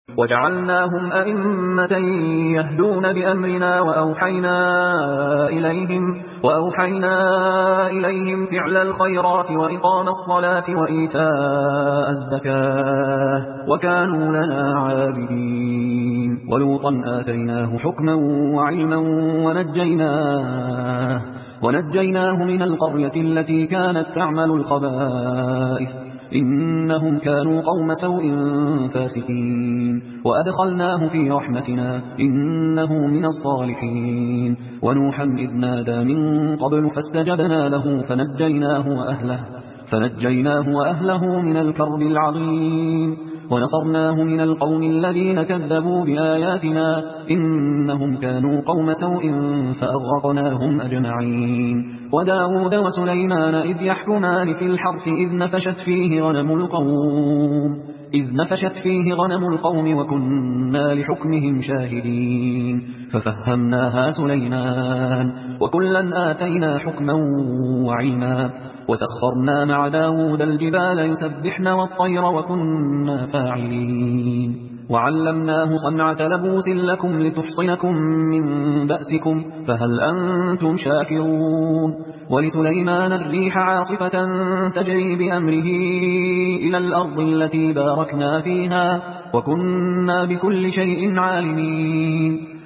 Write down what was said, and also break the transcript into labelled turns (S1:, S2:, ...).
S1: وجعلناهم أئمة يهدون بأمرنا وأوحينا إليهم فعل الخيرات وإقام الصلاة وإيتاء الزكاة وكانوا لنا عابدين. ولوطا آتيناه حكما وعلما ونجيناه من القرية التي كانت تعمل الخبائث إنهم كانوا قوم سوء فاسقين وأدخلناه في رحمتنا إنه من الصالحين. ونوحا إذ نادى من قبل فاستجبنا له فنجيناه وأهله من الكرب العظيم ونصرناه من القوم الذين كذبوا بآياتنا إنهم كانوا قوم سوء فأغرقناهم أجمعين. وداود وسليمان إذ يحكمان في الحرث إذ نفشت فيه غنم القوم وكنا لحكمهم شاهدين ففهمناها سليمان وكلا آتينا حكما وعلما وسخرنا مع داود الجبال يسبحن والطير وكنا فاعلين. وعلمناه صنعة لبوس لكم لتحصنكم من بأسكم فهل أنتم شاكرون. ولسليمان الريح عاصفة تجري بأمره إلى الأرض التي باركنا فيها وكنا بكل شيء عالمين.